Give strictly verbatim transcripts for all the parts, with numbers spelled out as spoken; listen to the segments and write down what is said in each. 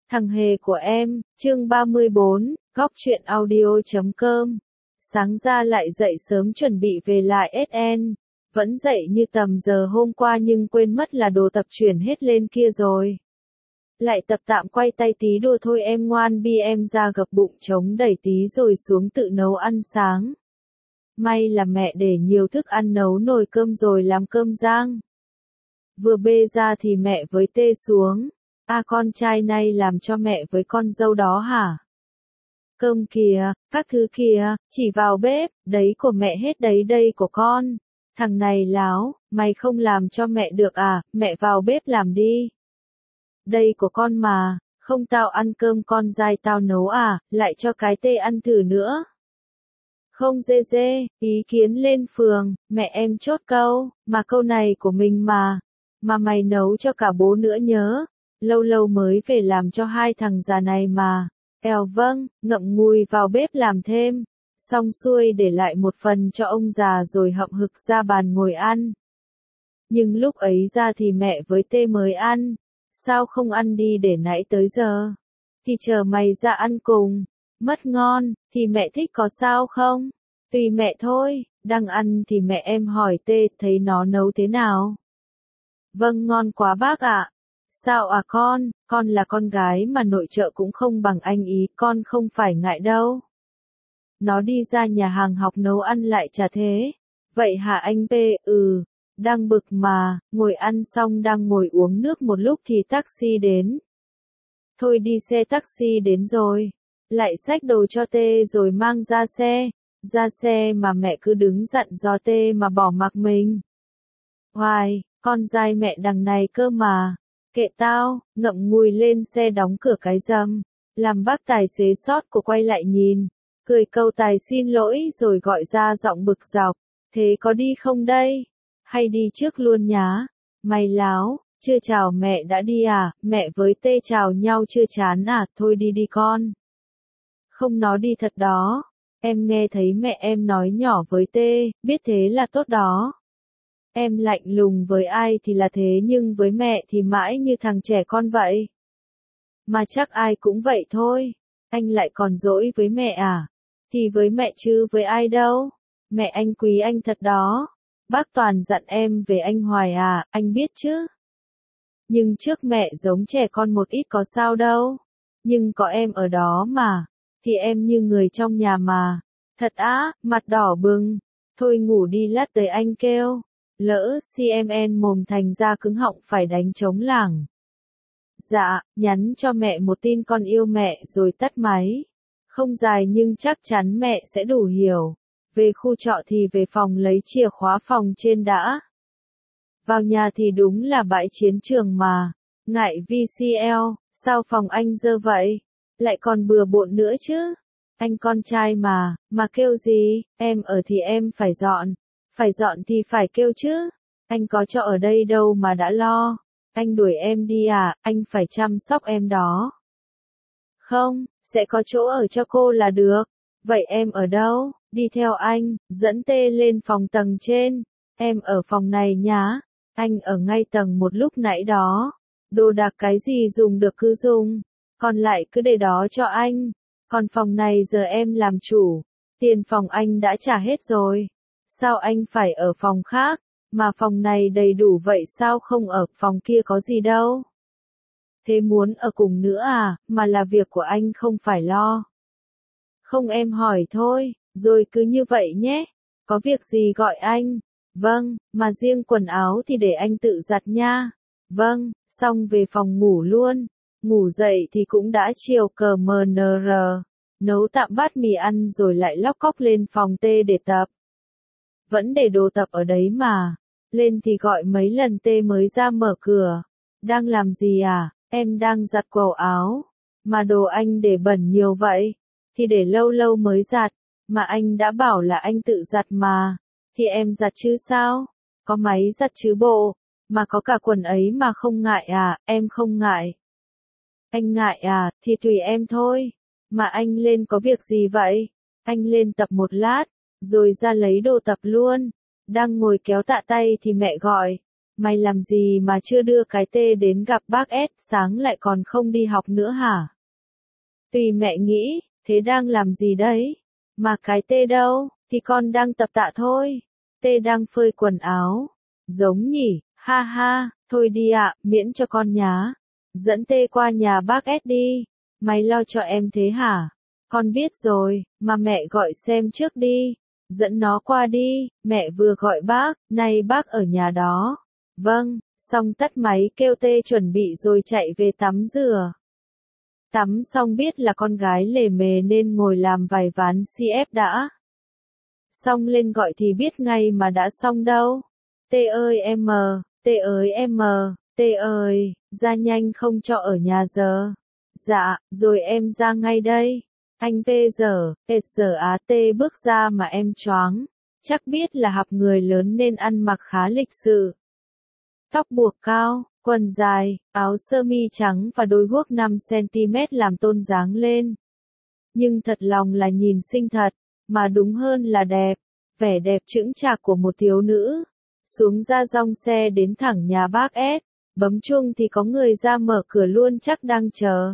Thằng hề của em, chương ba mươi bốn, góc truyện audio chấm com. Sáng ra lại dậy sớm chuẩn bị về lại ét en. Vẫn dậy như tầm giờ hôm qua nhưng quên mất là đồ tập chuyển hết lên kia rồi. Lại tập tạm quay tay tí đùa thôi em ngoan bi em ra gập bụng trống đẩy tí rồi xuống tự nấu ăn sáng. May là mẹ để nhiều thức ăn nấu nồi cơm rồi làm cơm rang. Vừa bê ra thì mẹ với tê xuống. À con trai này làm cho mẹ với con dâu đó hả? Cơm kìa, các thứ kìa, chỉ vào bếp, đấy của mẹ hết đấy đây của con. Thằng này láo, mày không làm cho mẹ được à, mẹ vào bếp làm đi. Đây của con mà, không tao ăn cơm con dai tao nấu à, lại cho cái tê ăn thử nữa. Không dê dê, ý kiến lên phường, mẹ em chốt câu, mà câu này của mình mà. Mà mày nấu cho cả bố nữa nhớ. Lâu lâu mới về làm cho hai thằng già này mà. Èo vâng, ngậm ngùi vào bếp làm thêm. Xong xuôi để lại một phần cho ông già rồi hậm hực ra bàn ngồi ăn. Nhưng lúc ấy ra thì mẹ với tê mới ăn. Sao không ăn đi để nãy tới giờ? Thì chờ mày ra ăn cùng. Mất ngon, thì mẹ thích có sao không? Tùy mẹ thôi, đang ăn thì mẹ em hỏi tê thấy nó nấu thế nào? Vâng ngon quá bác ạ. Sao à con, con là con gái mà nội trợ cũng không bằng anh ý, con không phải ngại đâu. Nó đi ra nhà hàng học nấu ăn lại chả thế. Vậy hả anh P, ừ, đang bực mà, ngồi ăn xong đang ngồi uống nước một lúc thì taxi đến. Thôi đi xe taxi đến rồi, lại xách đồ cho tê rồi mang ra xe, ra xe mà mẹ cứ đứng dặn dò tê mà bỏ mặc mình. Hoài, con dai mẹ đằng này cơ mà. Kệ tao, ngậm ngùi lên xe đóng cửa cái rầm, làm bác tài xế sót của quay lại nhìn, cười câu tài xin lỗi rồi gọi ra giọng bực dọc, thế có đi không đây? Hay đi trước luôn nhá? Mày láo, chưa chào mẹ đã đi à, mẹ với tê chào nhau chưa chán à, thôi đi đi con. Không nó đi thật đó, em nghe thấy mẹ em nói nhỏ với tê, biết thế là tốt đó. Em lạnh lùng với ai thì là thế nhưng với mẹ thì mãi như thằng trẻ con vậy. Mà chắc ai cũng vậy thôi. Anh lại còn dỗi với mẹ à? Thì với mẹ chứ với ai đâu. Mẹ anh quý anh thật đó. Bác Toàn dặn em về anh hoài à, anh biết chứ. Nhưng trước mẹ giống trẻ con một ít có sao đâu. Nhưng có em ở đó mà. Thì em như người trong nhà mà. Thật á, mặt đỏ bừng. Thôi ngủ đi lát tới anh kêu. Lỡ xê em en mồm thành ra cứng họng phải đánh trống lảng. Dạ, nhắn cho mẹ một tin con yêu mẹ rồi tắt máy. Không dài nhưng chắc chắn mẹ sẽ đủ hiểu. Về khu trọ thì về phòng lấy chìa khóa phòng trên đã. Vào nhà thì đúng là bãi chiến trường mà. Ngại vê xê lờ, sao phòng anh dơ vậy? Lại còn bừa bộn nữa chứ. Anh con trai mà, mà kêu gì, em ở thì em phải dọn. Phải dọn thì phải kêu chứ. Anh có cho ở đây đâu mà đã lo. Anh đuổi em đi à, anh phải chăm sóc em đó. Không, sẽ có chỗ ở cho cô là được. Vậy em ở đâu? Đi theo anh, dẫn tê lên phòng tầng trên. Em ở phòng này nhá. Anh ở ngay tầng một lúc nãy đó. Đồ đạc cái gì dùng được cứ dùng. Còn lại cứ để đó cho anh. Còn phòng này giờ em làm chủ. Tiền phòng anh đã trả hết rồi. Sao anh phải ở phòng khác, mà phòng này đầy đủ vậy sao không ở phòng kia có gì đâu? Thế muốn ở cùng nữa à, mà là việc của anh không phải lo. Không em hỏi thôi, rồi cứ như vậy nhé. Có việc gì gọi anh? Vâng, mà riêng quần áo thì để anh tự giặt nha. Vâng, xong về phòng ngủ luôn. Ngủ dậy thì cũng đã chiều cờ mờ nờ rờ. Nấu tạm bát mì ăn rồi lại lóc cóc lên phòng tê để tập. Vẫn để đồ tập ở đấy mà. Lên thì gọi mấy lần tê mới ra mở cửa. Đang làm gì à? Em đang giặt quần áo. Mà đồ anh để bẩn nhiều vậy. Thì để lâu lâu mới giặt. Mà anh đã bảo là anh tự giặt mà. Thì em giặt chứ sao? Có máy giặt chứ bộ. Mà có cả quần ấy mà không ngại à? Em không ngại. Anh ngại à? Thì tùy em thôi. Mà anh lên có việc gì vậy? Anh lên tập một lát. Rồi ra lấy đồ tập luôn. Đang ngồi kéo tạ tay thì mẹ gọi. Mày làm gì mà chưa đưa cái T đến gặp bác S, sáng lại còn không đi học nữa hả? Tùy mẹ nghĩ, thế đang làm gì đấy? Mà cái T đâu, thì con đang tập tạ thôi. T đang phơi quần áo. Giống nhỉ, ha ha, thôi đi ạ, miễn cho con nhá. Dẫn T qua nhà bác S đi. Mày lo cho em thế hả? Con biết rồi, mà mẹ gọi xem trước đi. Dẫn nó qua đi, mẹ vừa gọi bác, nay bác ở nhà đó. Vâng, xong tắt máy kêu T chuẩn bị rồi chạy về tắm rửa. Tắm xong biết là con gái lề mề nên ngồi làm vài ván xê ép đã. Xong lên gọi thì biết ngay mà đã xong đâu. T ơi em, T ơi em, T ơi, ra nhanh không cho ở nhà giờ. Dạ, rồi em ra ngay đây. Anh P giờ, ệt giờ á T bước ra mà em choáng. Chắc biết là học người lớn nên ăn mặc khá lịch sự. Tóc buộc cao, quần dài, áo sơ mi trắng và đôi guốc năm xăng ti mét làm tôn dáng lên. Nhưng thật lòng là nhìn xinh thật, mà đúng hơn là đẹp. Vẻ đẹp chững chạc của một thiếu nữ. Xuống ra dong xe đến thẳng nhà bác S. Bấm chuông thì có người ra mở cửa luôn, chắc đang chờ.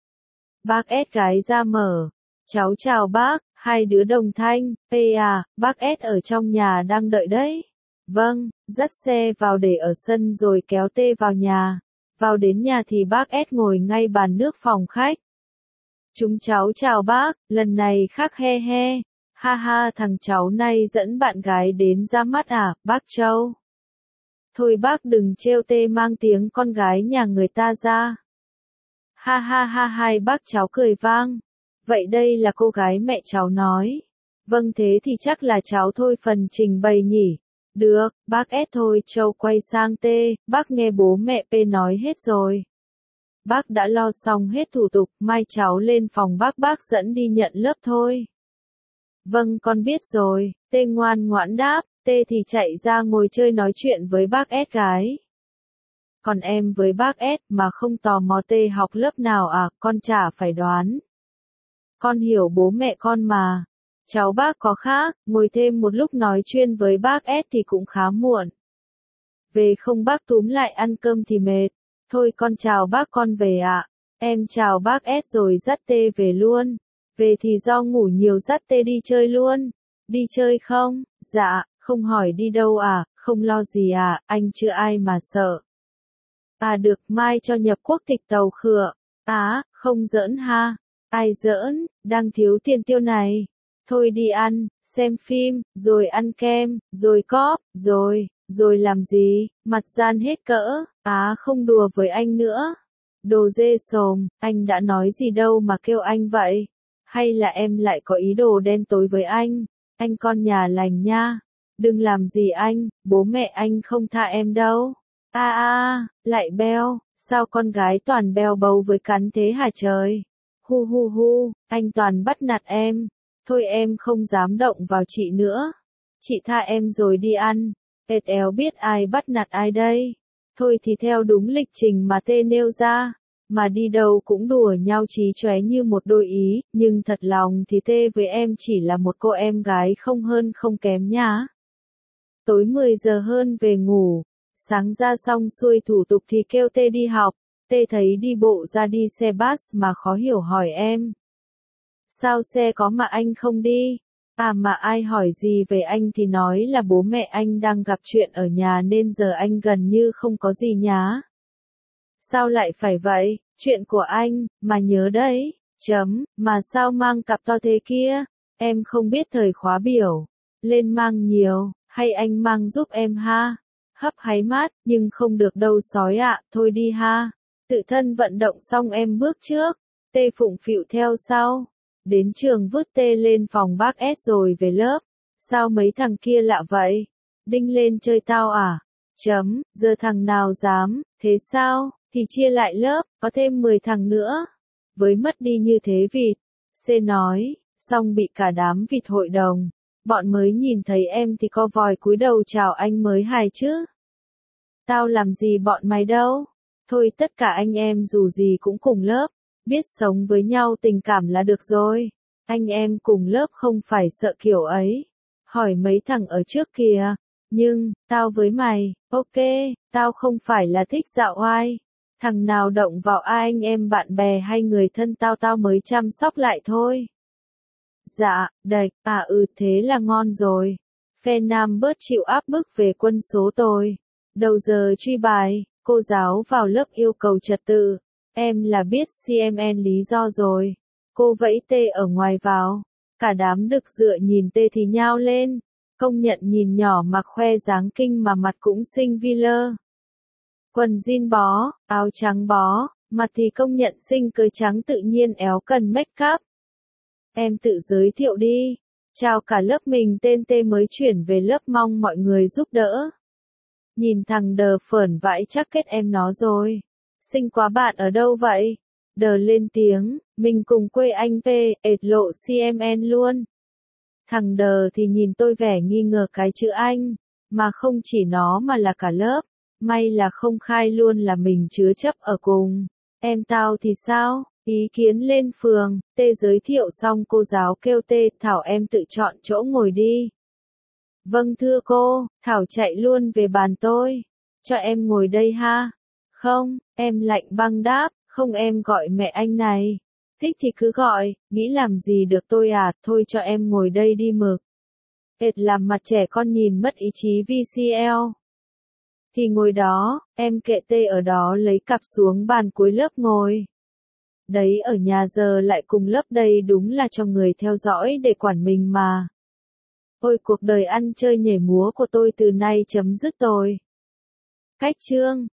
Bác S gái ra mở. Cháu chào bác, hai đứa đồng thanh. Ê à, bác S ở trong nhà đang đợi đấy. Vâng, dắt xe vào để ở sân rồi kéo T vào nhà. Vào đến nhà thì bác S ngồi ngay bàn nước phòng khách. Chúng cháu chào bác, lần này khác he he. Ha ha, thằng cháu này dẫn bạn gái đến ra mắt à, bác Châu. Thôi bác đừng trêu T mang tiếng con gái nhà người ta ra. Ha ha ha, hai bác cháu cười vang. Vậy đây là cô gái mẹ cháu nói. Vâng, thế thì chắc là cháu thôi phần trình bày nhỉ. Được, bác S thôi. Châu quay sang T, bác nghe bố mẹ P nói hết rồi. Bác đã lo xong hết thủ tục, mai cháu lên phòng bác bác dẫn đi nhận lớp thôi. Vâng, con biết rồi. T ngoan ngoãn đáp, T thì chạy ra ngồi chơi nói chuyện với bác S gái. Còn em với bác S mà không tò mò T học lớp nào à, con chả phải đoán. Con hiểu bố mẹ con mà. Cháu bác có khác, ngồi thêm một lúc nói chuyện với bác S thì cũng khá muộn. Về không bác túm lại ăn cơm thì mệt. Thôi con chào bác con về ạ. Em chào bác S rồi dắt T về luôn. Về thì do ngủ nhiều dắt T đi chơi luôn. Đi chơi không? Dạ, không hỏi đi đâu à, không lo gì à, anh chưa ai mà sợ. À được, mai cho nhập quốc tịch tàu khựa. Á, à, không giỡn ha. Ai giỡn, đang thiếu tiền tiêu này. Thôi đi ăn, xem phim, rồi ăn kem, rồi cóp, rồi, rồi làm gì, mặt gian hết cỡ. Á à, không đùa với anh nữa. Đồ dê sồm, anh đã nói gì đâu mà kêu anh vậy. Hay là em lại có ý đồ đen tối với anh? Anh con nhà lành nha. Đừng làm gì anh, bố mẹ anh không tha em đâu. A a, lại beo, sao con gái toàn beo bầu với cắn thế hả trời? Hu hu hu, anh toàn bắt nạt em. Thôi em không dám động vào chị nữa. Chị tha em rồi đi ăn. Ệt éo biết ai bắt nạt ai đây. Thôi thì theo đúng lịch trình mà T nêu ra. Mà đi đâu cũng đùa nhau chí chóe như một đôi ý, nhưng thật lòng thì T với em chỉ là một cô em gái không hơn không kém nhá. Tối mười giờ hơn về ngủ. Sáng ra xong xuôi thủ tục thì kêu T đi học. T thấy đi bộ ra đi xe bus mà khó hiểu hỏi em. Sao xe có mà anh không đi? À mà ai hỏi gì về anh thì nói là bố mẹ anh đang gặp chuyện ở nhà nên giờ anh gần như không có gì nhá. Sao lại phải vậy? Chuyện của anh, mà nhớ đấy. Chấm, mà sao mang cặp to thế kia? Em không biết thời khóa biểu. Lên mang nhiều, hay anh mang giúp em ha? Hấp háy mát, nhưng không được đâu sói ạ, thôi đi ha. Tự thân vận động xong em bước trước. T phụng phịu theo sau. Đến trường vứt T lên phòng bác S rồi về lớp. Sao mấy thằng kia lạ vậy? Đinh lên chơi tao à? Chấm, giờ thằng nào dám, thế sao? Thì chia lại lớp, có thêm mười thằng nữa. Với mất đi như thế vịt. C nói, xong bị cả đám vịt hội đồng. Bọn mới nhìn thấy em thì co vòi cúi đầu chào anh mới hài chứ. Tao làm gì bọn mày đâu. Thôi tất cả anh em dù gì cũng cùng lớp. Biết sống với nhau tình cảm là được rồi. Anh em cùng lớp không phải sợ kiểu ấy. Hỏi mấy thằng ở trước kìa. Nhưng, tao với mày, ok, tao không phải là thích dạo oai. Thằng nào động vào ai anh em bạn bè hay người thân tao tao mới chăm sóc lại thôi. Dạ, đạch, à ừ thế là ngon rồi. Phe nam bớt chịu áp bức về quân số tôi. Đầu giờ truy bài, cô giáo vào lớp yêu cầu trật tự. Em là biết xê em en lý do rồi. Cô vẫy tê ở ngoài vào. Cả đám đực dựa nhìn tê thì nhao lên. Công nhận nhìn nhỏ mặc khoe dáng kinh mà mặt cũng xinh vi lơ. Quần jean bó, áo trắng bó, mặt thì công nhận xinh cưới trắng tự nhiên éo cần make up. Em tự giới thiệu đi. Chào cả lớp mình tên T mới chuyển về lớp mong mọi người giúp đỡ. Nhìn thằng đờ phởn vãi chắc kết em nó rồi. Xinh quá bạn ở đâu vậy? Đờ lên tiếng, mình cùng quê anh P, ệt lộ xê em en luôn. Thằng đờ thì nhìn tôi vẻ nghi ngờ cái chữ anh, mà không chỉ nó mà là cả lớp. May là không khai luôn là mình chứa chấp ở cùng. Em tao thì sao? Ý kiến lên phường, Tê giới thiệu xong cô giáo kêu Tê, Thảo em tự chọn chỗ ngồi đi. Vâng thưa cô, Thảo chạy luôn về bàn tôi. Cho em ngồi đây ha. Không, em lạnh băng đáp, không em gọi mẹ anh này. Thích thì cứ gọi, nghĩ làm gì được tôi à, thôi cho em ngồi đây đi mực. Ệt làm mặt trẻ con nhìn mất ý chí vê xê lờ. Thì ngồi đó, em kệ Tê ở đó lấy cặp xuống bàn cuối lớp ngồi. Đấy ở nhà giờ lại cùng lớp đây đúng là cho người theo dõi để quản mình mà. Ôi cuộc đời ăn chơi nhảy múa của tôi từ nay chấm dứt rồi. Cách chương